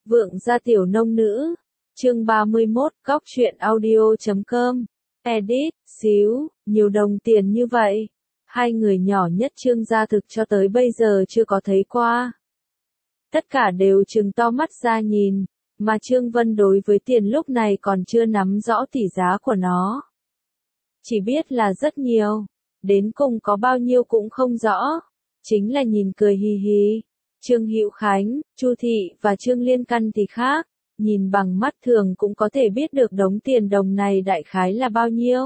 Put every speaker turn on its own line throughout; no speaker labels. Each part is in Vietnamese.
Vượng gia tiểu nông nữ. Chương 31, góc truyện audio.com. Edit, xíu, nhiều đồng tiền như vậy. Hai người nhỏ nhất Trương gia thực cho tới bây giờ chưa có thấy qua. Tất cả đều trừng to mắt ra nhìn, mà Trương Vân đối với tiền lúc này còn chưa nắm rõ tỷ giá của nó. Chỉ biết là rất nhiều, đến cùng có bao nhiêu cũng không rõ, chính là nhìn cười hì hì. Trương Hữu Khánh, Chu Thị và Trương Liên Căn thì khác, nhìn bằng mắt thường cũng có thể biết được đống tiền đồng này đại khái là bao nhiêu.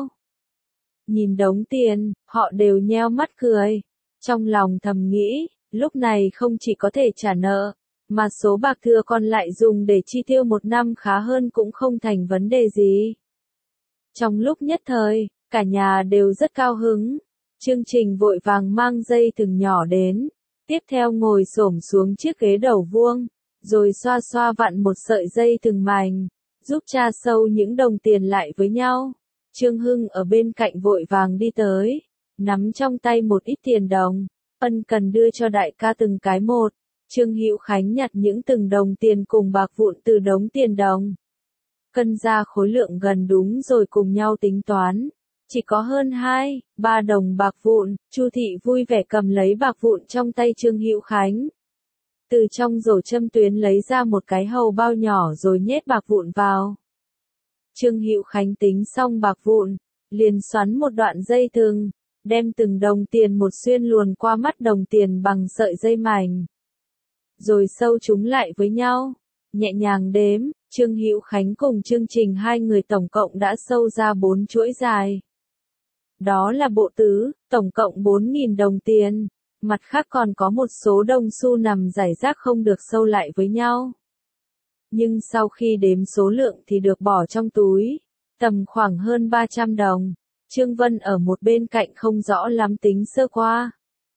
Nhìn đống tiền, họ đều nheo mắt cười, trong lòng thầm nghĩ, lúc này không chỉ có thể trả nợ, mà số bạc thừa còn lại dùng để chi tiêu một năm khá hơn cũng không thành vấn đề gì. Trong lúc nhất thời, cả nhà đều rất cao hứng, chương trình vội vàng mang dây thừng nhỏ đến, tiếp theo ngồi xổm xuống chiếc ghế đầu vuông, rồi xoa xoa vặn một sợi dây thừng mảnh, giúp tra sâu những đồng tiền lại với nhau. Trương Hưng ở bên cạnh vội vàng đi tới, nắm trong tay một ít tiền đồng, ân cần đưa cho đại ca từng cái một. Trương Hữu Khánh nhặt những từng đồng tiền cùng bạc vụn từ đống tiền đồng, cân ra khối lượng gần đúng rồi cùng nhau tính toán. Chỉ có hơn 2-3 đồng bạc vụn. Chu Thị vui vẻ cầm lấy bạc vụn trong tay Trương Hữu Khánh. Từ trong rổ châm tuyến lấy ra một cái hầu bao nhỏ rồi nhét bạc vụn vào. Trương Hữu Khánh tính xong bạc vụn, liền xoắn một đoạn dây thừng, đem từng đồng tiền một xuyên luồn qua mắt đồng tiền bằng sợi dây mảnh, rồi sâu chúng lại với nhau, nhẹ nhàng đếm. Trương Hữu Khánh cùng chương trình hai người tổng cộng đã sâu ra 4 chuỗi dài. Đó là bộ tứ, tổng cộng 4.000 đồng tiền, mặt khác còn có một số đồng xu nằm rải rác không được sâu lại với nhau. Nhưng sau khi đếm số lượng thì được bỏ trong túi, tầm khoảng hơn 300 đồng, Trương Vân ở một bên cạnh không rõ lắm tính sơ qua.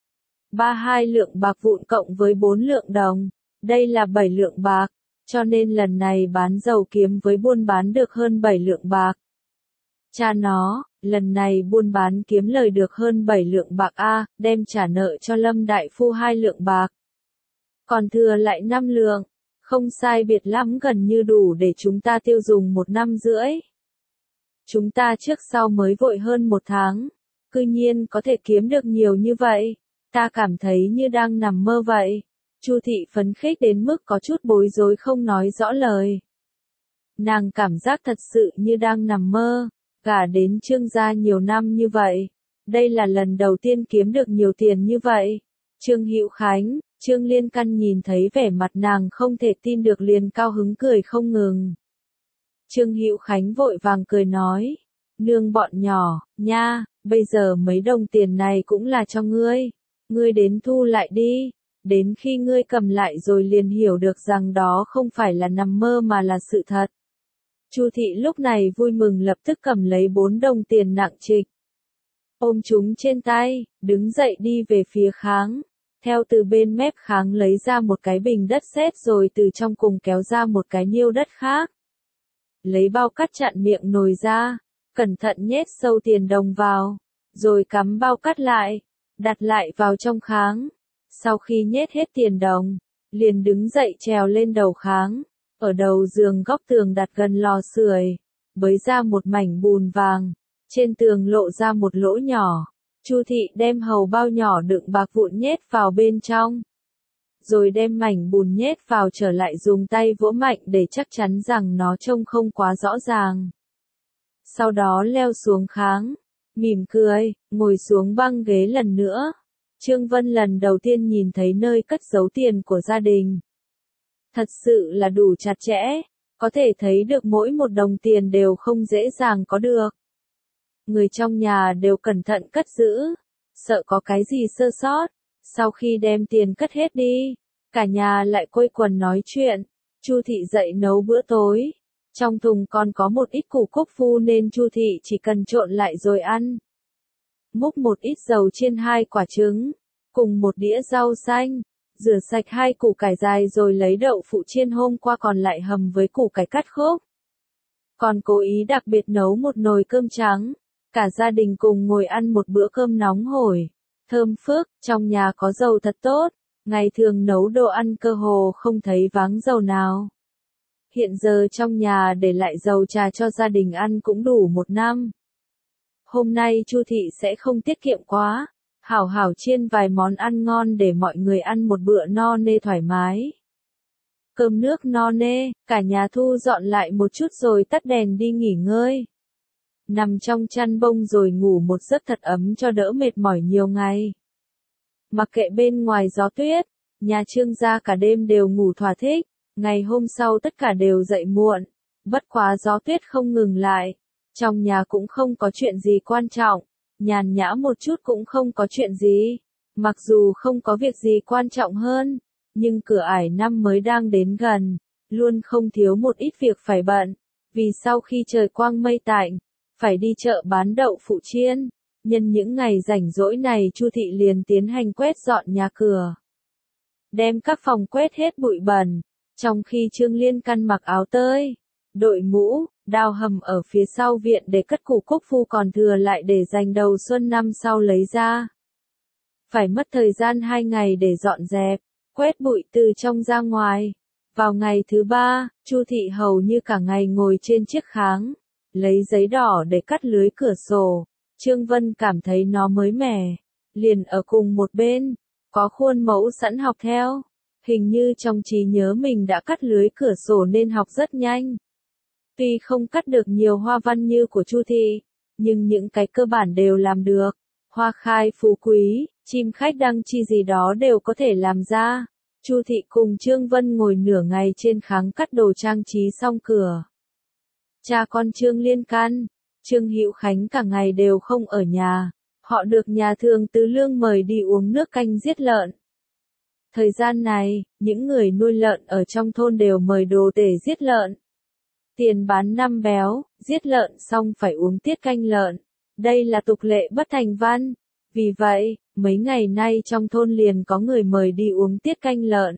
32 lượng bạc vụn cộng với 4 lượng đồng, đây là 7 lượng bạc, cho nên lần này bán dầu kiếm với buôn bán được hơn 7 lượng bạc. Cha nó, lần này buôn bán kiếm lời được hơn 7 lượng bạc a, đem trả nợ cho Lâm đại phu 2 lượng bạc. Còn thừa lại 5 lượng, không sai biệt lắm gần như đủ để chúng ta tiêu dùng 1 năm rưỡi. Chúng ta trước sau mới vội hơn 1 tháng, cư nhiên có thể kiếm được nhiều như vậy, ta cảm thấy như đang nằm mơ vậy. Chu Thị phấn khích đến mức có chút bối rối không nói rõ lời. Nàng cảm giác thật sự như đang nằm mơ. Gả đến Trương gia nhiều năm như vậy, đây là lần đầu tiên kiếm được nhiều tiền như vậy. Trương Hữu Khánh, Trương Liên Căn nhìn thấy vẻ mặt nàng không thể tin được liền cao hứng cười không ngừng. Trương Hữu Khánh vội vàng cười nói, nương bọn nhỏ, nha, bây giờ mấy đồng tiền này cũng là cho ngươi đến thu lại đi, đến khi ngươi cầm lại rồi liền hiểu được rằng đó không phải là nằm mơ mà là sự thật. Chu Thị lúc này vui mừng lập tức cầm lấy 4 đồng tiền nặng trịch, ôm chúng trên tay, đứng dậy đi về phía kháng, theo từ bên mép kháng lấy ra một cái bình đất sét rồi từ trong cùng kéo ra một cái niêu đất khác. Lấy bao cắt chặn miệng nồi ra, cẩn thận nhét sâu tiền đồng vào, rồi cắm bao cắt lại, đặt lại vào trong kháng. Sau khi nhét hết tiền đồng, liền đứng dậy trèo lên đầu kháng. Ở đầu giường góc tường đặt gần lò sưởi, bới ra một mảnh bùn vàng, trên tường lộ ra một lỗ nhỏ. Chu Thị đem hầu bao nhỏ đựng bạc vụn nhét vào bên trong, rồi đem mảnh bùn nhét vào trở lại dùng tay vỗ mạnh để chắc chắn rằng nó trông không quá rõ ràng. Sau đó leo xuống kháng, mỉm cười, ngồi xuống băng ghế lần nữa. Trương Vân lần đầu tiên nhìn thấy nơi cất giấu tiền của gia đình. Thật sự là đủ chặt chẽ, có thể thấy được mỗi một đồng tiền đều không dễ dàng có được. Người trong nhà đều cẩn thận cất giữ, sợ có cái gì sơ sót. Sau khi đem tiền cất hết đi, cả nhà lại quây quần nói chuyện. Chu Thị dậy nấu bữa tối, trong thùng còn có một ít củ cúc phu nên Chu Thị chỉ cần trộn lại rồi ăn. Múc một ít dầu chiên 2 quả trứng, cùng một đĩa rau xanh. Rửa sạch 2 củ cải dài rồi lấy đậu phụ chiên hôm qua còn lại hầm với củ cải cắt khúc. Còn cố ý đặc biệt nấu một nồi cơm trắng, cả gia đình cùng ngồi ăn một bữa cơm nóng hổi, thơm phức. Trong nhà có dầu thật tốt, ngày thường nấu đồ ăn cơ hồ không thấy váng dầu nào. Hiện giờ trong nhà để lại dầu trà cho gia đình ăn cũng đủ 1 năm. Hôm nay Chu thị sẽ không tiết kiệm quá, hảo hảo chiên vài món ăn ngon để mọi người ăn một bữa no nê thoải mái. Cơm nước no nê, cả nhà thu dọn lại một chút rồi tắt đèn đi nghỉ ngơi. Nằm trong chăn bông rồi ngủ một giấc thật ấm cho đỡ mệt mỏi nhiều ngày. Mặc kệ bên ngoài gió tuyết, nhà Trương gia cả đêm đều ngủ thỏa thích, ngày hôm sau tất cả đều dậy muộn, bất quá gió tuyết không ngừng lại. Trong nhà cũng không có chuyện gì quan trọng, nhàn nhã một chút cũng không có chuyện gì. Mặc dù không có việc gì quan trọng hơn, nhưng cửa ải năm mới đang đến gần, luôn không thiếu một ít việc phải bận. Vì sau khi trời quang mây tạnh, phải đi chợ bán đậu phụ chiên. Nhân những ngày rảnh rỗi này Chu thị liền tiến hành quét dọn nhà cửa, đem các phòng quét hết bụi bẩn, trong khi Trương Liên Căn mặc áo tơi, đội mũ, đào hầm ở phía sau viện để cất củ cúc phu còn thừa lại để dành đầu xuân năm sau lấy ra. Phải mất thời gian 2 ngày để dọn dẹp, quét bụi từ trong ra ngoài. Vào ngày thứ 3, Chu thị hầu như cả ngày ngồi trên chiếc kháng, lấy giấy đỏ để cắt lưới cửa sổ. Trương Vân cảm thấy nó mới mẻ, liền ở cùng một bên, có khuôn mẫu sẵn học theo. Hình như trong trí nhớ mình đã cắt lưới cửa sổ nên học rất nhanh. Tuy không cắt được nhiều hoa văn như của Chu thị, nhưng những cái cơ bản đều làm được. Hoa khai phú quý, chim khách đăng chi gì đó đều có thể làm ra. Chu thị cùng Trương Vân ngồi nửa ngày trên kháng cắt đồ trang trí xong cửa. Cha con Trương Liên Căn, Trương Hữu Khánh cả ngày đều không ở nhà, họ được nhà Thường Tứ Lương mời đi uống nước canh giết lợn. Thời gian này, những người nuôi lợn ở trong thôn đều mời đồ để giết lợn. Tiền bán năm béo, giết lợn xong phải uống tiết canh lợn. Đây là tục lệ bất thành văn. Vì vậy, mấy ngày nay trong thôn liền có người mời đi uống tiết canh lợn.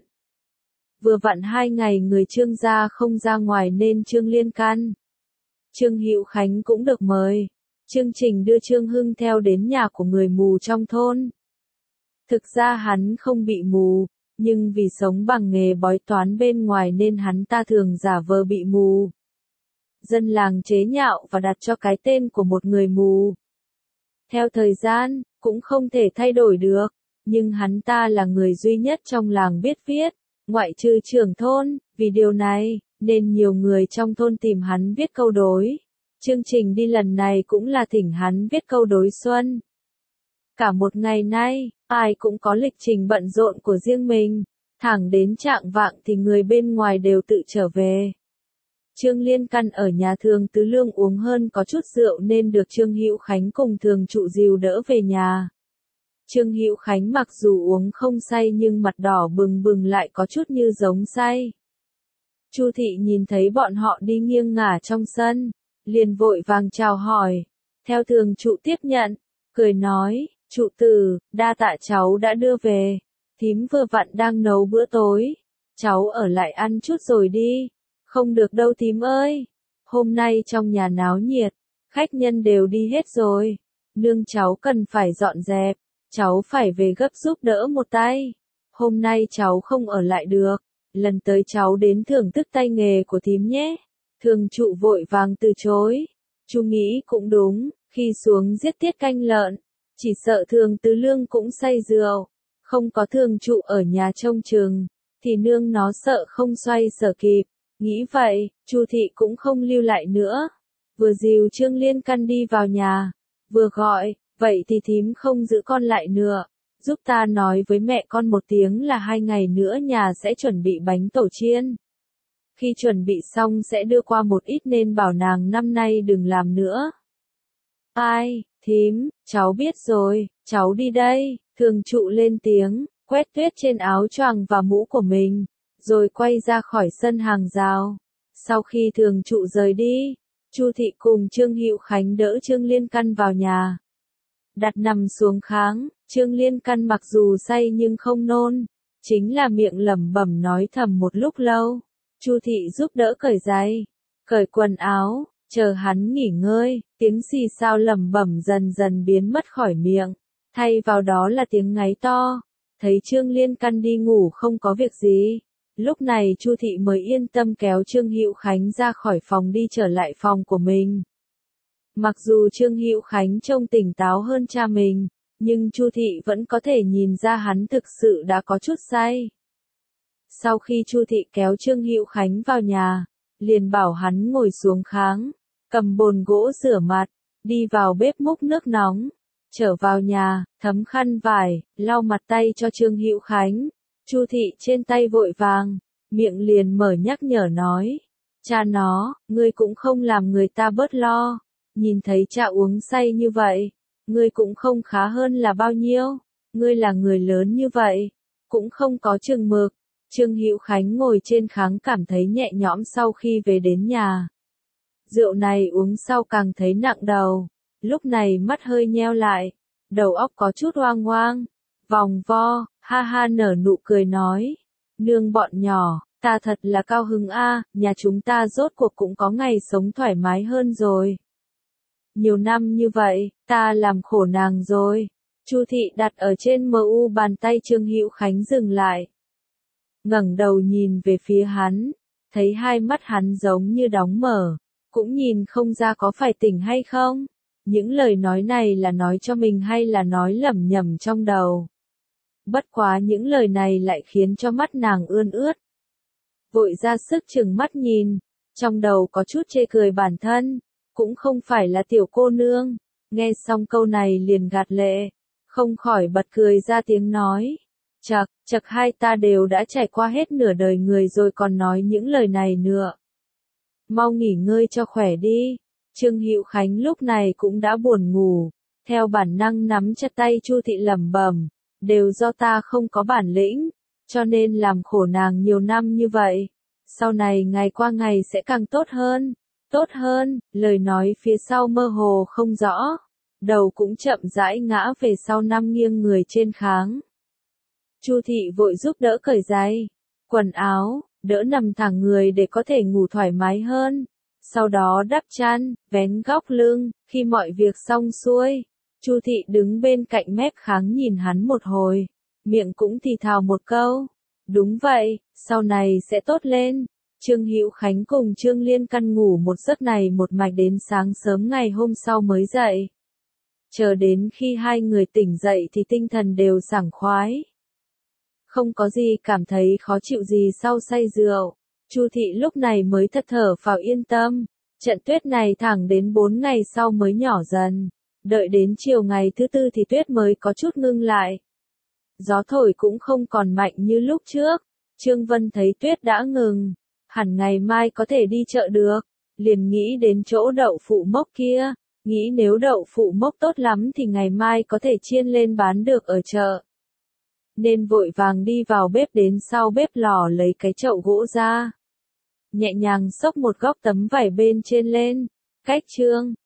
Vừa vặn 2 ngày người Trương gia không ra ngoài nên Trương Liên Căn, Trương Hữu Khánh cũng được mời. Chương trình đưa Trương Hưng theo đến nhà của người mù trong thôn. Thực ra hắn không bị mù, nhưng vì sống bằng nghề bói toán bên ngoài nên hắn ta thường giả vờ bị mù. Dân làng chế nhạo và đặt cho cái tên của một người mù. Theo thời gian, cũng không thể thay đổi được, nhưng hắn ta là người duy nhất trong làng biết viết, ngoại trừ trưởng thôn. Vì điều này, nên nhiều người trong thôn tìm hắn viết câu đối. Chương trình đi lần này cũng là thỉnh hắn viết câu đối xuân. Cả một ngày nay, ai cũng có lịch trình bận rộn của riêng mình, thẳng đến chạng vạng thì người bên ngoài đều tự trở về. Trương Liên Căn ở nhà Thường Tứ Lương uống hơn có chút rượu nên được Trương Hữu Khánh cùng Thường trụ dìu đỡ về nhà. Trương Hữu Khánh mặc dù uống không say nhưng mặt đỏ bừng bừng lại có chút như giống say. Chu thị nhìn thấy bọn họ đi nghiêng ngả trong sân, liền vội vàng chào hỏi. Theo Thường trụ tiếp nhận, cười nói, trụ tử, đa tạ cháu đã đưa về. Thím vừa vặn đang nấu bữa tối, cháu ở lại ăn chút rồi đi. Không được đâu thím ơi, hôm nay trong nhà náo nhiệt, khách nhân đều đi hết rồi. Nương cháu cần phải dọn dẹp, cháu phải về gấp giúp đỡ một tay. Hôm nay cháu không ở lại được, lần tới cháu đến thưởng thức tay nghề của thím nhé. Thường trụ vội vàng từ chối. Chu nghĩ cũng đúng, khi xuống giết tiết canh lợn, chỉ sợ Thường Tứ Lương cũng say rượu. Không có Thường trụ ở nhà trông chừng, thì nương nó sợ không xoay sở kịp. Nghĩ vậy, Chu thị cũng không lưu lại nữa. Vừa dìu Trương Liên Căn đi vào nhà, vừa gọi, vậy thì thím không giữ con lại nữa. Giúp ta nói với mẹ con một tiếng là 2 ngày nữa nhà sẽ chuẩn bị bánh tổ chiên. Khi chuẩn bị xong sẽ đưa qua một ít nên bảo nàng năm nay đừng làm nữa. Ai, thím, cháu biết rồi, cháu đi đây. Thường trụ lên tiếng, quét tuyết trên áo choàng và mũ của mình, rồi quay ra khỏi sân hàng rào. Sau khi Thường trụ rời đi, Chu thị cùng Trương Hữu Khánh đỡ Trương Liên Căn vào nhà. Đặt nằm xuống kháng, Trương Liên Căn mặc dù say nhưng không nôn, chính là miệng lẩm bẩm nói thầm một lúc lâu. Chu thị giúp đỡ cởi giày, cởi quần áo, chờ hắn nghỉ ngơi, tiếng xì xào lẩm bẩm dần dần biến mất khỏi miệng, thay vào đó là tiếng ngáy to. Thấy Trương Liên Căn đi ngủ không có việc gì, Lúc này Chu Thị mới yên tâm kéo Trương Hữu Khánh ra khỏi phòng đi trở lại phòng của mình. Mặc dù Trương Hữu Khánh trông tỉnh táo hơn cha mình, nhưng Chu Thị vẫn có thể nhìn ra hắn thực sự đã có chút say. Sau khi Chu Thị kéo Trương Hữu Khánh vào nhà, liền bảo hắn ngồi xuống kháng, cầm bồn gỗ rửa mặt, đi vào bếp múc nước nóng, trở vào nhà, thấm khăn vải, lau mặt tay cho Trương Hữu Khánh. Chu Thị trên tay vội vàng, miệng liền mở nhắc nhở nói, cha nó, ngươi cũng không làm người ta bớt lo, nhìn thấy cha uống say như vậy, ngươi cũng không khá hơn là bao nhiêu, ngươi là người lớn như vậy, cũng không có chừng mực. Trương Hữu Khánh ngồi trên kháng cảm thấy nhẹ nhõm sau khi về đến nhà. Rượu này uống sau càng thấy nặng đầu, lúc này mắt hơi nheo lại, đầu óc có chút oang oang, vòng vo, ha ha nở nụ cười nói, nương bọn nhỏ, ta thật là cao hứng a, nhà chúng ta rốt cuộc cũng có ngày sống thoải mái hơn rồi. Nhiều năm như vậy, ta làm khổ nàng rồi. Chu Thị đặt ở trên mu bàn tay Trương Hữu Khánh dừng lại. Ngẩng đầu nhìn về phía hắn, thấy hai mắt hắn giống như đóng mở, cũng nhìn không ra có phải tỉnh hay không. Những lời nói này là nói cho mình hay là nói lẩm nhẩm trong đầu. Bất quá những lời này lại khiến cho mắt nàng ươn ướt. Vội ra sức chừng mắt nhìn, trong đầu có chút chê cười bản thân, cũng không phải là tiểu cô nương. Nghe xong câu này liền gạt lệ, không khỏi bật cười ra tiếng nói. Chật hai ta đều đã trải qua hết nửa đời người rồi còn nói những lời này nữa. Mau nghỉ ngơi cho khỏe đi. Trương Hữu Khánh lúc này cũng đã buồn ngủ, theo bản năng nắm chặt tay Chu Thị lẩm bẩm, đều do ta không có bản lĩnh, cho nên làm khổ nàng nhiều năm như vậy. Sau này ngày qua ngày sẽ càng tốt hơn, lời nói phía sau mơ hồ không rõ, đầu cũng chậm rãi ngã về sau nằm nghiêng người trên kháng. Chu Thị vội giúp đỡ cởi giày, quần áo, đỡ nằm thẳng người để có thể ngủ thoải mái hơn. Sau đó đắp chăn, vén góc lưng, khi mọi việc xong xuôi, Chu Thị đứng bên cạnh mép kháng nhìn hắn một hồi, miệng cũng thì thào một câu. Đúng vậy, sau này sẽ tốt lên. Trương Hữu Khánh cùng Trương Liên căn ngủ một giấc này một mạch đến sáng sớm ngày hôm sau mới dậy. Chờ đến khi hai người tỉnh dậy thì tinh thần đều sảng khoái. Không có gì cảm thấy khó chịu gì sau say rượu. Chu Thị lúc này mới thật thở phào yên tâm. Trận tuyết này thẳng đến 4 ngày sau mới nhỏ dần. Đợi đến chiều ngày thứ tư thì tuyết mới có chút ngưng lại. Gió thổi cũng không còn mạnh như lúc trước. Trương Vân thấy tuyết đã ngừng, hẳn ngày mai có thể đi chợ được, liền nghĩ đến chỗ đậu phụ mốc kia, nghĩ nếu đậu phụ mốc tốt lắm thì ngày mai có thể chiên lên bán được ở chợ. Nên vội vàng đi vào bếp đến sau bếp lò lấy cái chậu gỗ ra. Nhẹ nhàng xốc một góc tấm vải bên trên lên, cách Trương